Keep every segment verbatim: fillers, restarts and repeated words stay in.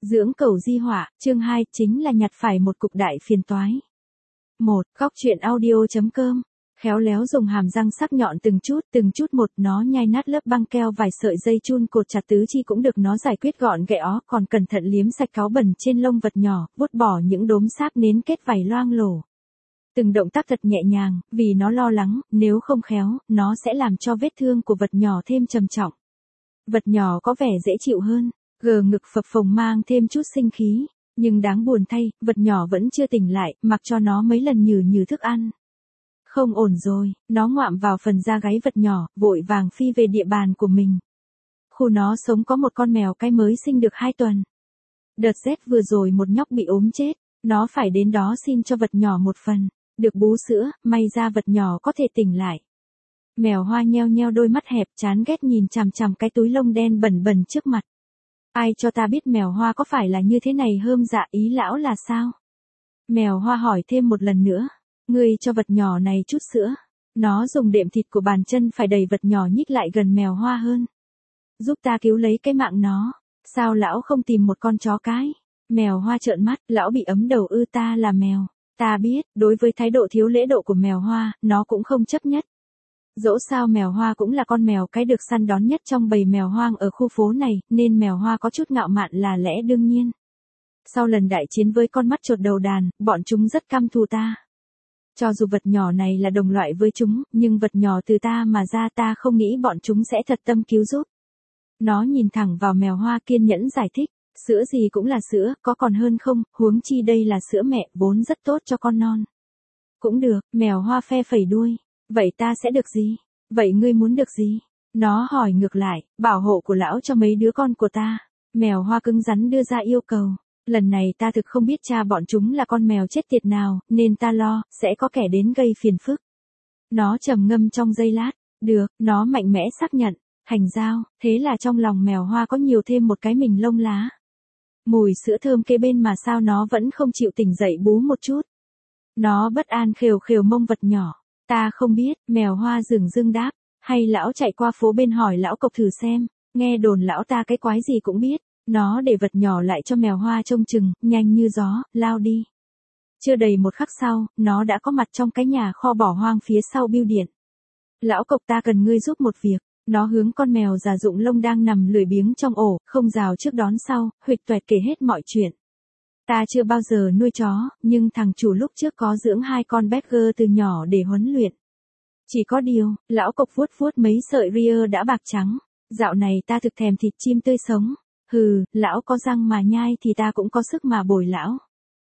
Dưỡng cẩu di họa, chương hai, chính là nhặt phải một cục đại phiền toái. một. Góc truyện audio.com. Khéo léo dùng hàm răng sắc nhọn từng chút, từng chút một, nó nhai nát lớp băng keo vài sợi dây chun cột chặt tứ chi cũng được nó giải quyết gọn gẽ, còn cẩn thận liếm sạch cáu bẩn trên lông vật nhỏ, vuốt bỏ những đốm sáp nến kết vảy loang lổ. Từng động tác thật nhẹ nhàng, vì nó lo lắng, nếu không khéo, nó sẽ làm cho vết thương của vật nhỏ thêm trầm trọng. Vật nhỏ có vẻ dễ chịu hơn, gờ ngực phập phồng mang thêm chút sinh khí, nhưng đáng buồn thay, vật nhỏ vẫn chưa tỉnh lại, mặc cho nó mấy lần nhừ nhừ thức ăn. Không ổn rồi, nó ngoạm vào phần da gáy vật nhỏ, vội vàng phi về địa bàn của mình. Khu nó sống có một con mèo cái mới sinh được hai tuần. Đợt rét vừa rồi một nhóc bị ốm chết, nó phải đến đó xin cho vật nhỏ một phần, được bú sữa, may ra vật nhỏ có thể tỉnh lại. Mèo Hoa nheo nheo đôi mắt hẹp chán ghét nhìn chằm chằm cái túi lông đen bẩn bẩn trước mặt. Ai cho ta biết mèo Hoa có phải là như thế này hơm dạ, ý lão là sao? Mèo Hoa hỏi thêm một lần nữa. Ngươi cho vật nhỏ này chút sữa. Nó dùng đệm thịt của bàn chân phải đẩy vật nhỏ nhích lại gần mèo Hoa hơn. Giúp ta cứu lấy cái mạng nó. Sao lão không tìm một con chó cái? Mèo Hoa trợn mắt, lão bị ấm đầu ư? Ta là mèo. Ta biết, đối với thái độ thiếu lễ độ của mèo Hoa, nó cũng không chấp nhất. Dẫu sao mèo Hoa cũng là con mèo cái được săn đón nhất trong bầy mèo hoang ở khu phố này, nên mèo Hoa có chút ngạo mạn là lẽ đương nhiên. Sau lần đại chiến với con mắt chột đầu đàn, bọn chúng rất căm thù ta. Cho dù vật nhỏ này là đồng loại với chúng, nhưng vật nhỏ từ ta mà ra, ta không nghĩ bọn chúng sẽ thật tâm cứu giúp. Nó nhìn thẳng vào mèo Hoa kiên nhẫn giải thích, sữa gì cũng là sữa, có còn hơn không, huống chi đây là sữa mẹ, vốn rất tốt cho con non. Cũng được, mèo Hoa phe phẩy đuôi. Vậy ta sẽ được gì? Vậy ngươi muốn được gì? Nó hỏi ngược lại, bảo hộ của lão cho mấy đứa con của ta. Mèo Hoa cứng rắn đưa ra yêu cầu. Lần này ta thực không biết cha bọn chúng là con mèo chết tiệt nào, nên ta lo, sẽ có kẻ đến gây phiền phức. Nó trầm ngâm trong giây lát. Được, nó mạnh mẽ xác nhận. Thành giao, thế là trong lòng mèo Hoa có nhiều thêm một cái mình lông lá. Mùi sữa thơm kế bên mà sao nó vẫn không chịu tỉnh dậy bú một chút. Nó bất an khều khều mông vật nhỏ. Ta không biết, mèo Hoa dửng dưng đáp, hay lão chạy qua phố bên hỏi lão cộc thử xem, nghe đồn lão ta cái quái gì cũng biết. Nó để vật nhỏ lại cho mèo Hoa trông chừng, nhanh như gió, lao đi. Chưa đầy một khắc sau, nó đã có mặt trong cái nhà kho bỏ hoang phía sau bưu điện. Lão cộc, ta cần ngươi giúp một việc. Nó hướng con mèo già rụng lông đang nằm lười biếng trong ổ, không rào trước đón sau, huỵch toẹt kể hết mọi chuyện. Ta chưa bao giờ nuôi chó, nhưng thằng chủ lúc trước có dưỡng hai con Berger từ nhỏ để huấn luyện. Chỉ có điều, lão cộc vuốt vuốt mấy sợi ria đã bạc trắng. Dạo này ta thực thèm thịt chim tươi sống. Hừ, lão có răng mà nhai thì ta cũng có sức mà bồi lão.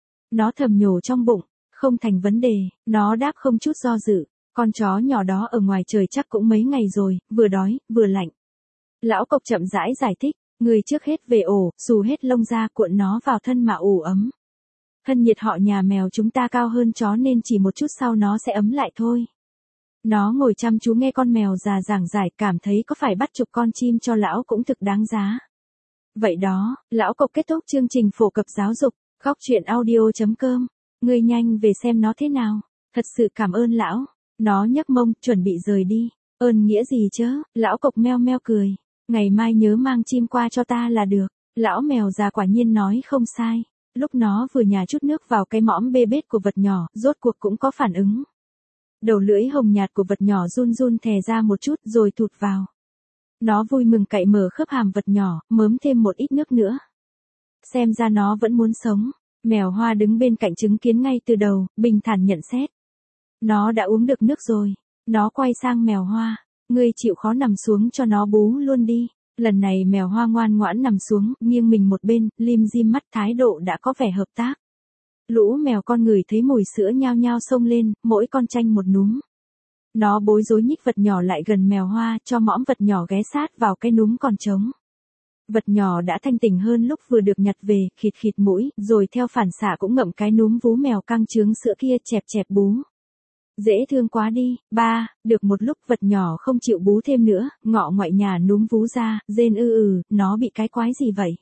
Nó thầm nhổ trong bụng, không thành vấn đề, nó đáp không chút do dự. Con chó nhỏ đó ở ngoài trời chắc cũng mấy ngày rồi, vừa đói, vừa lạnh. Lão cộc chậm rãi giải thích. Người trước hết về ổ, xù hết lông ra, cuộn nó vào thân mà ủ ấm. Thân nhiệt họ nhà mèo chúng ta cao hơn chó nên chỉ một chút sau nó sẽ ấm lại thôi. Nó ngồi chăm chú nghe con mèo già giảng giải, cảm thấy có phải bắt chục con chim cho lão cũng thực đáng giá. Vậy đó, lão cộc kết thúc chương trình phổ cập giáo dục, góc truyện audio.com. Ngươi nhanh về xem nó thế nào. Thật sự cảm ơn lão. Nó nhấc mông, chuẩn bị rời đi. Ơn nghĩa gì chớ, lão cộc meo meo cười. Ngày mai nhớ mang chim qua cho ta là được. Lão mèo già quả nhiên nói không sai. Lúc nó vừa nhả chút nước vào cái mõm bê bết của vật nhỏ, rốt cuộc cũng có phản ứng. Đầu lưỡi hồng nhạt của vật nhỏ run run thè ra một chút rồi thụt vào. Nó vui mừng cạy mở khớp hàm vật nhỏ, mớm thêm một ít nước nữa. Xem ra nó vẫn muốn sống. Mèo Hoa đứng bên cạnh chứng kiến ngay từ đầu, bình thản nhận xét. Nó đã uống được nước rồi. Nó quay sang mèo Hoa. Ngươi chịu khó nằm xuống cho nó bú luôn đi. Lần này mèo Hoa ngoan ngoãn nằm xuống, nghiêng mình một bên, lim dim mắt, thái độ đã có vẻ hợp tác. Lũ mèo con ngửi thấy mùi sữa nhao nhao xông lên, mỗi con tranh một núm. Nó bối rối nhích vật nhỏ lại gần mèo Hoa, cho mõm vật nhỏ ghé sát vào cái núm còn trống. Vật nhỏ đã thanh tỉnh hơn lúc vừa được nhặt về, khịt khịt mũi, rồi theo phản xạ cũng ngậm cái núm vú mèo căng trướng sữa kia, chẹp chẹp bú. Dễ thương quá đi. Ba, được một lúc vật nhỏ không chịu bú thêm nữa, ngọ ngoại nhà núm vú ra, rên ư ừ, nó bị cái quái gì vậy?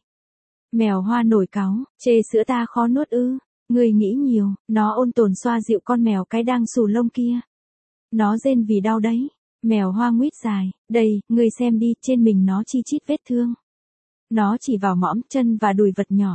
Mèo Hoa nổi cáu, chê sữa ta khó nuốt ư? Ngươi nghĩ nhiều. Nó ôn tồn xoa dịu con mèo cái đang xù lông kia. Nó rên vì đau đấy. Mèo Hoa nguýt dài, đây, ngươi xem đi, trên mình nó chi chít vết thương. Nó chỉ vào mõm, chân và đùi vật nhỏ.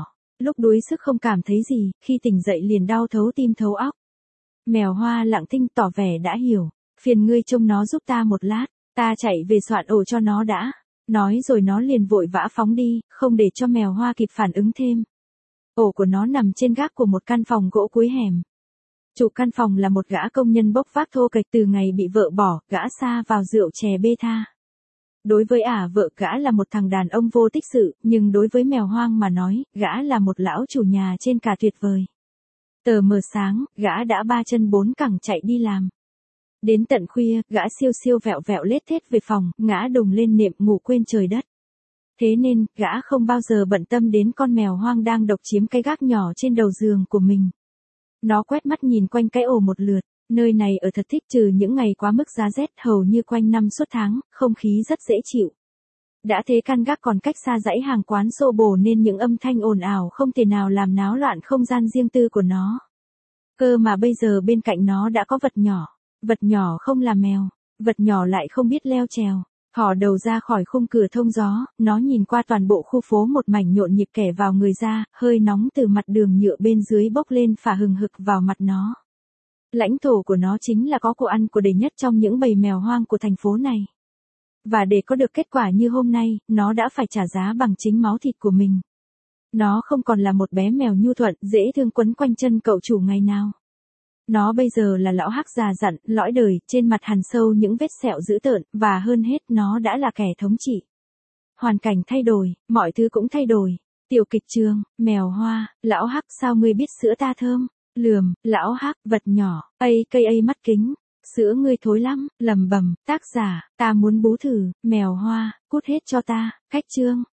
lúc đuối sức không cảm thấy gì, khi tỉnh dậy liền đau thấu tim thấu óc. Mèo Hoa lặng thinh tỏ vẻ đã hiểu, phiền ngươi trông nó giúp ta một lát, ta chạy về soạn ổ cho nó đã. Nói rồi nó liền vội vã phóng đi, không để cho Mèo Hoa kịp phản ứng thêm. Ổ của nó nằm trên gác của một căn phòng gỗ cuối hẻm. Chủ căn phòng là một gã công nhân bốc vác thô kệch từ ngày bị vợ bỏ, gã sa vào rượu chè bê tha. Đối với ả vợ gã là một thằng đàn ông vô tích sự, nhưng đối với Mèo Hoang mà nói, gã là một lão chủ nhà trên cả tuyệt vời. Tờ mờ sáng, gã đã ba chân bốn cẳng chạy đi làm. Đến tận khuya, gã siêu siêu vẹo vẹo lết thết về phòng, ngã đùng lên nệm ngủ quên trời đất. Thế nên, gã không bao giờ bận tâm đến con mèo hoang đang độc chiếm cái gác nhỏ trên đầu giường của mình. Nó quét mắt nhìn quanh cái ổ một lượt, nơi này ở thật thích trừ những ngày quá mức giá rét hầu như quanh năm suốt tháng, không khí rất dễ chịu. Đã thế căn gác còn cách xa dãy hàng quán xô bồ nên những âm thanh ồn ào không thể nào làm náo loạn không gian riêng tư của nó. Cơ mà bây giờ bên cạnh nó đã có vật nhỏ, vật nhỏ không là mèo, vật nhỏ lại không biết leo trèo. Thò đầu ra khỏi khung cửa thông gió, nó nhìn qua toàn bộ khu phố một mảnh nhộn nhịp kẻ vào người ra, hơi nóng từ mặt đường nhựa bên dưới bốc lên phả hừng hực vào mặt nó. Lãnh thổ của nó chính là có của ăn của đầy nhất trong những bầy mèo hoang của thành phố này. Và để có được kết quả như hôm nay, nó đã phải trả giá bằng chính máu thịt của mình. Nó không còn là một bé mèo nhu thuận, dễ thương quấn quanh chân cậu chủ ngày nào. Nó bây giờ là lão hắc già dặn, lõi đời, trên mặt hằn sâu những vết sẹo dữ tợn, và hơn hết nó đã là kẻ thống trị. Hoàn cảnh thay đổi, mọi thứ cũng thay đổi. Tiểu kịch trường, Mèo Hoa, lão hắc sao ngươi biết sữa ta thơm? Lườm, lão hắc, vật nhỏ, ây cây ây mắt kính. Sữa ngươi thối lắm, lầm bầm, tác giả, ta muốn bú thử, Mèo Hoa, cút hết cho ta, cách chương.